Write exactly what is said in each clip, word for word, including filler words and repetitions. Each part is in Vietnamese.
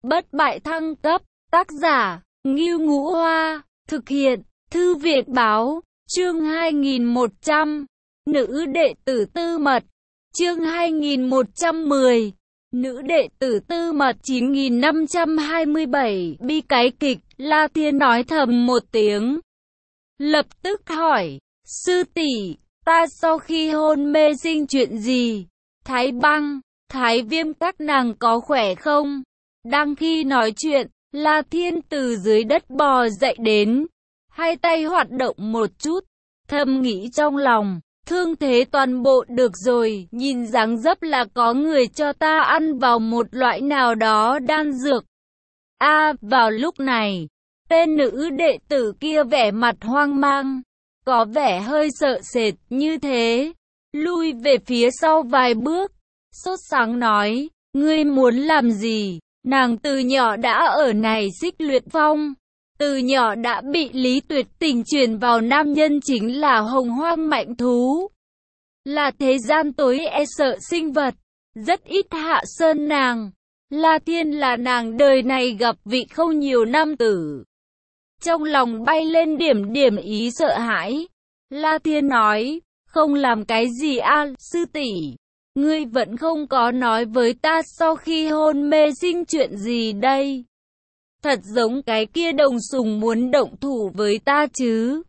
Bất bại thăng cấp, tác giả, Ngưu Ngũ Hoa, thực hiện, Thư viện Báo, chương hai nghìn một trăm, nữ đệ tử tư mật, chương hai nghìn một trăm mười, nữ đệ tử tư mật chín nghìn năm trăm hai mươi bảy, bi cái kịch, La Thiên nói thầm một tiếng. Lập tức hỏi, sư tỷ, ta sau khi hôn mê sinh chuyện gì? Thái Băng, Thái Viêm các nàng có khỏe không? Đang khi nói chuyện, La Thiên từ dưới đất bò dậy đến, hai tay hoạt động một chút, thầm nghĩ trong lòng, thương thế toàn bộ được rồi, nhìn dáng dấp là có người cho ta ăn vào một loại nào đó đan dược. A, à, vào lúc này, tên nữ đệ tử kia vẻ mặt hoang mang, có vẻ hơi sợ sệt như thế, lui về phía sau vài bước, sốt sắng nói, ngươi muốn làm gì? Nàng từ nhỏ đã ở này Xích Luyện Phong, từ nhỏ đã bị Lý Tuyệt Tình truyền vào nam nhân chính là hồng hoang mạnh thú, là thế gian tối e sợ sinh vật, rất ít hạ sơn nàng. La Thiên là nàng đời này gặp vị không nhiều nam tử. Trong lòng bay lên điểm điểm ý sợ hãi. La Thiên nói, không làm cái gì a, sư tỷ, ngươi vẫn không có nói với ta sau khi hôn mê sinh chuyện gì đây. Thật giống cái kia đồng sùng muốn động thủ với ta chứ.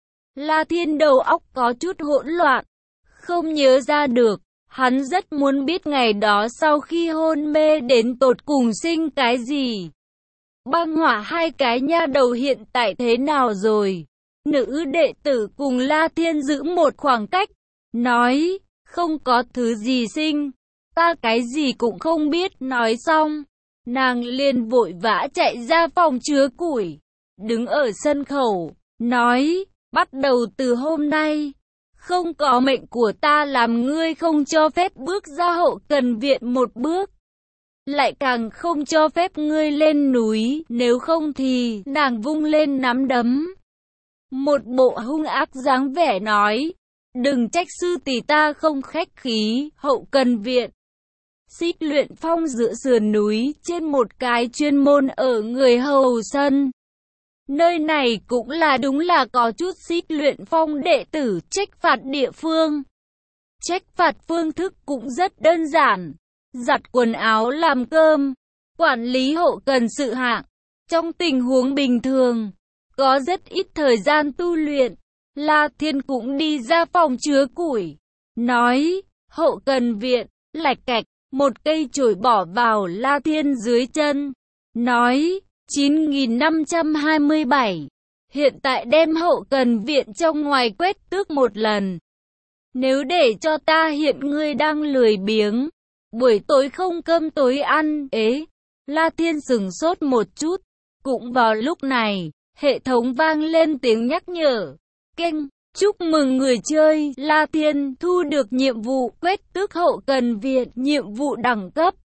La Thiên đầu óc có chút hỗn loạn, không nhớ ra được. Hắn rất muốn biết ngày đó sau khi hôn mê đến tột cùng sinh cái gì. Băng Hỏa hai cái nha đầu hiện tại thế nào rồi? Nữ đệ tử cùng La Thiên giữ một khoảng cách, nói, không có thứ gì sinh, ta cái gì cũng không biết. Nói xong, nàng liền vội vã chạy ra phòng chứa củi, đứng ở sân khẩu, nói, bắt đầu từ hôm nay, không có mệnh của ta làm ngươi không cho phép bước ra hậu cần viện một bước, lại càng không cho phép ngươi lên núi, nếu không thì, nàng vung lên nắm đấm. Một bộ hung ác dáng vẻ nói, đừng trách sư tỷ ta không khách khí. Hậu cần viện, Xích Luyện Phong giữa sườn núi, trên một cái chuyên môn ở người hầu sân. Nơi này cũng là đúng là có chút Xích Luyện Phong đệ tử trách phạt địa phương. Trách phạt phương thức cũng rất đơn giản, giặt quần áo làm cơm, quản lý hậu cần sự hạng. Trong tình huống bình thường, có rất ít thời gian tu luyện. La Thiên cũng đi ra phòng chứa củi, nói, hậu cần viện, lạch cạch, một cây chổi bỏ vào La Thiên dưới chân, nói, chín nghìn năm trăm hai mươi bảy, hiện tại đem hậu cần viện trong ngoài quét tước một lần. Nếu để cho ta hiện ngươi đang lười biếng, buổi tối không cơm tối ăn, ế. La Thiên sửng sốt một chút, cũng vào lúc này, hệ thống vang lên tiếng nhắc nhở. Kênh, chúc mừng người chơi, La Thiên thu được nhiệm vụ quét tước hậu cần viện, nhiệm vụ đẳng cấp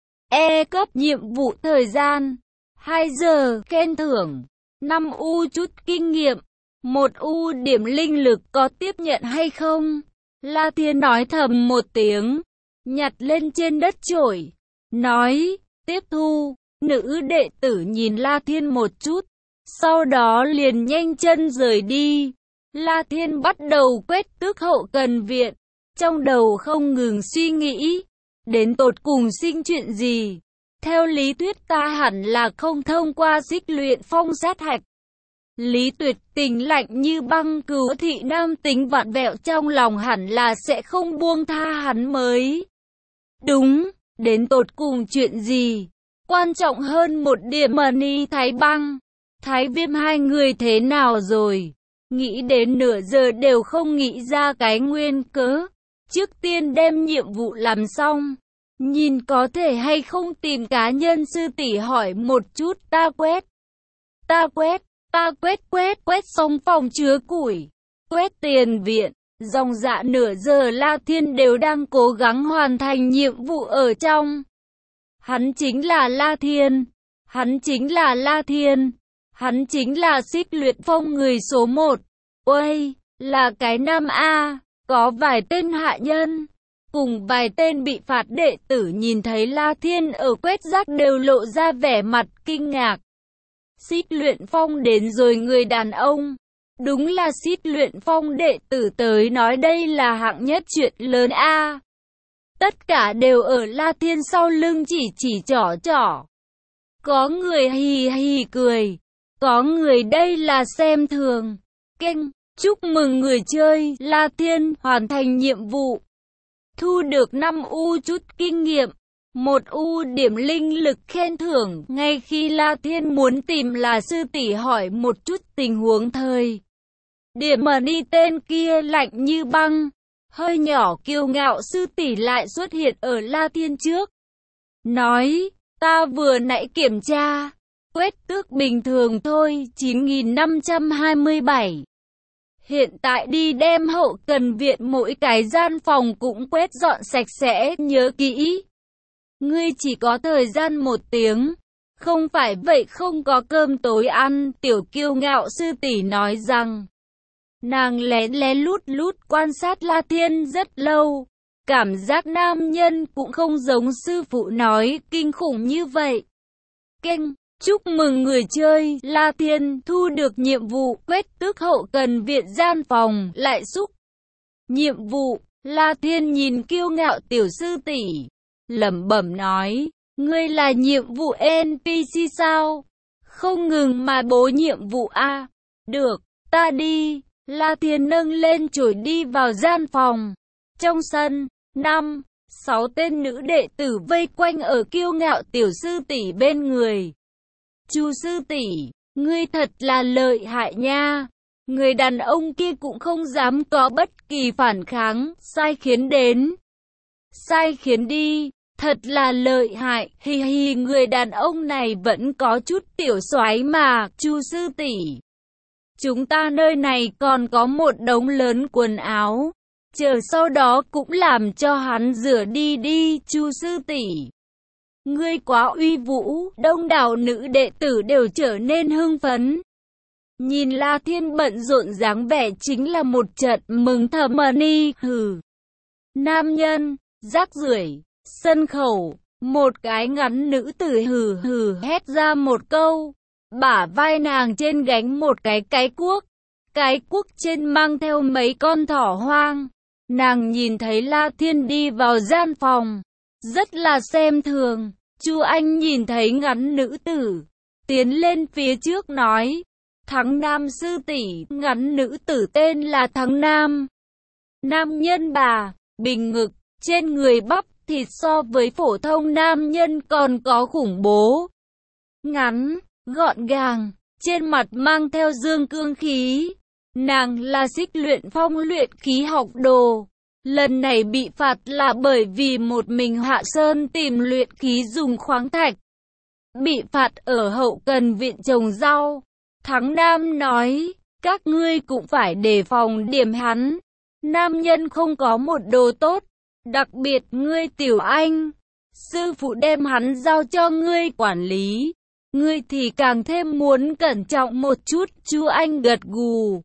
E cấp, nhiệm vụ thời gian hai giờ, khen thưởng năm u chút kinh nghiệm, một u điểm linh lực, có tiếp nhận hay không? La Thiên nói thầm một tiếng, nhặt lên trên đất chổi, nói, tiếp thu. Nữ đệ tử nhìn La Thiên một chút, sau đó liền nhanh chân rời đi. La Thiên bắt đầu quét tước hậu cần viện, trong đầu không ngừng suy nghĩ, đến tột cùng sinh chuyện gì. Theo lý thuyết ta hẳn là không thông qua Xích Luyện Phong sát hạch. Lý Tuyệt Tình lạnh như băng, cứu thị nam tính vặn vẹo trong lòng hẳn là sẽ không buông tha hắn mới đúng. Đến tột cùng chuyện gì? Quan trọng hơn một điểm, Mani Thái Băng, Thái Viêm hai người thế nào rồi? Nghĩ đến nửa giờ đều không nghĩ ra cái nguyên cớ. Trước tiên đem nhiệm vụ làm xong, nhìn có thể hay không tìm cá nhân sư tỷ hỏi một chút. Ta quét, ta quét, ta quét quét quét xong phòng chứa củi, quét tiền viện, dòng dã nửa giờ La Thiên đều đang cố gắng hoàn thành nhiệm vụ ở trong. Hắn chính là La Thiên, hắn chính là La Thiên, hắn chính là Xích Luyện Phong người số một. Uầy, là cái nam A, có vài tên hạ nhân, cùng vài tên bị phạt đệ tử nhìn thấy La Thiên ở quét rác đều lộ ra vẻ mặt kinh ngạc. Xích Luyện Phong đến rồi người đàn ông. Đúng là Xích Luyện Phong đệ tử tới nói đây là hạng nhất chuyện lớn a. Tất cả đều ở La Thiên sau lưng chỉ chỉ trỏ trỏ. Có người hì hì cười, có người đây là xem thường. Keng, chúc mừng người chơi La Thiên hoàn thành nhiệm vụ. Thu được năm u chút kinh nghiệm, một u điểm linh lực khen thưởng. Ngay khi La Thiên muốn tìm là sư tỷ hỏi một chút tình huống thời điểm mà đi tên kia lạnh như băng, hơi nhỏ kiêu ngạo sư tỷ lại xuất hiện ở La Thiên trước. Nói, ta vừa nãy kiểm tra, quét tước bình thường thôi, chín nghìn năm trăm hai mươi bảy. Hiện tại đi đem hậu cần viện mỗi cái gian phòng cũng quét dọn sạch sẽ, nhớ kỹ. Ngươi chỉ có thời gian một tiếng, không phải vậy không có cơm tối ăn. Tiểu kiêu ngạo sư tỷ nói rằng, nàng lén lén lút lút quan sát La Thiên rất lâu. Cảm giác nam nhân cũng không giống sư phụ nói kinh khủng như vậy. Keng, chúc mừng người chơi La Thiên thu được nhiệm vụ quét tước hậu cần viện gian phòng lại xúc. Nhiệm vụ, La Thiên nhìn kiêu ngạo tiểu sư tỷ, lẩm bẩm nói, ngươi là nhiệm vụ en pê xê sao? Không ngừng mà bố nhiệm vụ a. Được, ta đi. La Thiên nâng lên chổi đi vào gian phòng. Trong sân, năm, sáu tên nữ đệ tử vây quanh ở kiêu ngạo tiểu sư tỷ bên người. Chu sư tỷ, ngươi thật là lợi hại nha. Người đàn ông kia cũng không dám có bất kỳ phản kháng, sai khiến đến. Sai khiến đi, thật là lợi hại, hi hi người đàn ông này vẫn có chút tiểu soái mà, Chu sư tỷ. Chúng ta nơi này còn có một đống lớn quần áo. Chờ sau đó cũng làm cho hắn rửa đi đi, Chu sư tỷ. Ngươi quá uy vũ, đông đảo nữ đệ tử đều trở nên hưng phấn. Nhìn La Thiên bận rộn dáng vẻ chính là một trận mừng thầm ni, hừ. Nam nhân, rác rưởi, sân khẩu, một cái ngắn nữ tử hừ hừ hét ra một câu. Bả vai nàng trên gánh một cái cái cuốc. Cái cuốc trên mang theo mấy con thỏ hoang. Nàng nhìn thấy La Thiên đi vào gian phòng, rất là xem thường. Chu Anh nhìn thấy ngắn nữ tử, tiến lên phía trước nói, Thắng Nam sư tỷ, ngắn nữ tử tên là Thắng Nam. Nam nhân bà, bình ngực, trên người bắp thịt so với phổ thông nam nhân còn có khủng bố. Ngắn, gọn gàng, trên mặt mang theo dương cương khí. Nàng là Xích Luyện Phong luyện khí học đồ. Lần này bị phạt là bởi vì một mình hạ sơn tìm luyện khí dùng khoáng thạch. Bị phạt ở hậu cần viện trồng rau. Thắng Nam nói, các ngươi cũng phải đề phòng điểm hắn. Nam nhân không có một đồ tốt. Đặc biệt ngươi Tiểu Anh, sư phụ đem hắn giao cho ngươi quản lý. Ngươi thì càng thêm muốn cẩn trọng một chút. Chu Anh gật gù,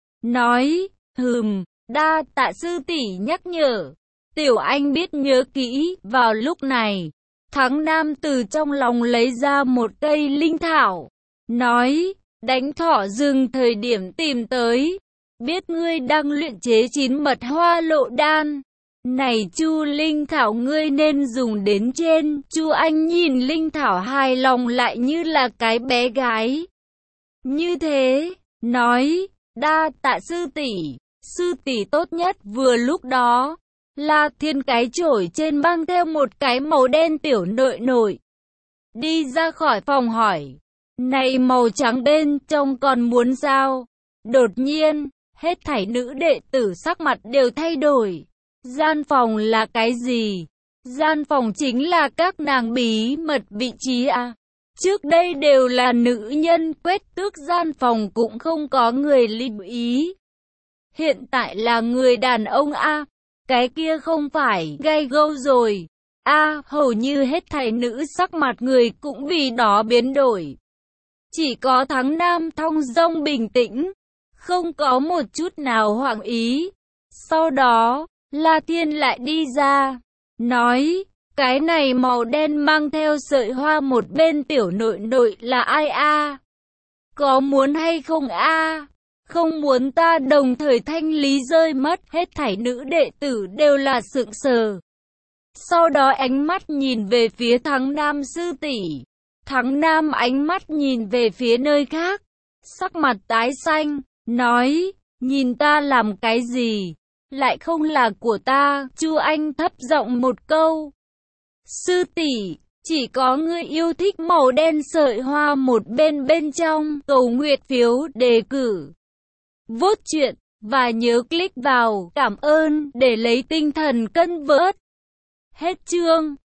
nói, hừm, đa tạ sư tỷ nhắc nhở. Tiểu Anh biết nhớ kỹ. Vào lúc này, Thắng Nam từ trong lòng lấy ra một cây linh thảo, nói, đánh thỏ rừng thời điểm tìm tới. Biết ngươi đang luyện chế chín mật hoa lộ đan. Này Chu linh thảo ngươi nên dùng đến trên. Chu Anh nhìn linh thảo hài lòng lại như là cái bé gái. Như thế, nói, đa tạ sư tỷ, sư tỷ tốt nhất. Vừa lúc đó, La Thiên cái chổi trên mang theo một cái màu đen tiểu nội nội. Đi ra khỏi phòng hỏi, này màu trắng bên trong còn muốn sao? Đột nhiên, hết thảy nữ đệ tử sắc mặt đều thay đổi. Gian phòng là cái gì? Gian phòng chính là các nàng bí mật vị trí à? Trước đây đều là nữ nhân quét tước gian phòng cũng không có người lưu ý. Hiện tại là người đàn ông a, cái kia không phải gay gâu rồi. A, hầu như hết thảy nữ sắc mặt người cũng vì đó biến đổi. Chỉ có Thắng Nam thong dong bình tĩnh, không có một chút nào hoảng ý. Sau đó, La Thiên lại đi ra, nói, cái này màu đen mang theo sợi hoa một bên tiểu nội nội là ai a? Có muốn hay không a? Không muốn. Ta đồng thời thanh lý rơi mất. Hết thảy nữ đệ tử đều là sững sờ. Sau đó ánh mắt nhìn về phía Thắng Nam sư tỷ. Thắng Nam ánh mắt nhìn về phía nơi khác, sắc mặt tái xanh, nói, nhìn ta làm cái gì, lại không là của ta. Chu Anh thấp giọng một câu, sư tỷ, chỉ có ngươi yêu thích màu đen sợi hoa một bên bên trong. Cầu nguyện phiếu đề cử, vote chuyện, và nhớ click vào cảm ơn để lấy tinh thần cân vớt. Hết chương.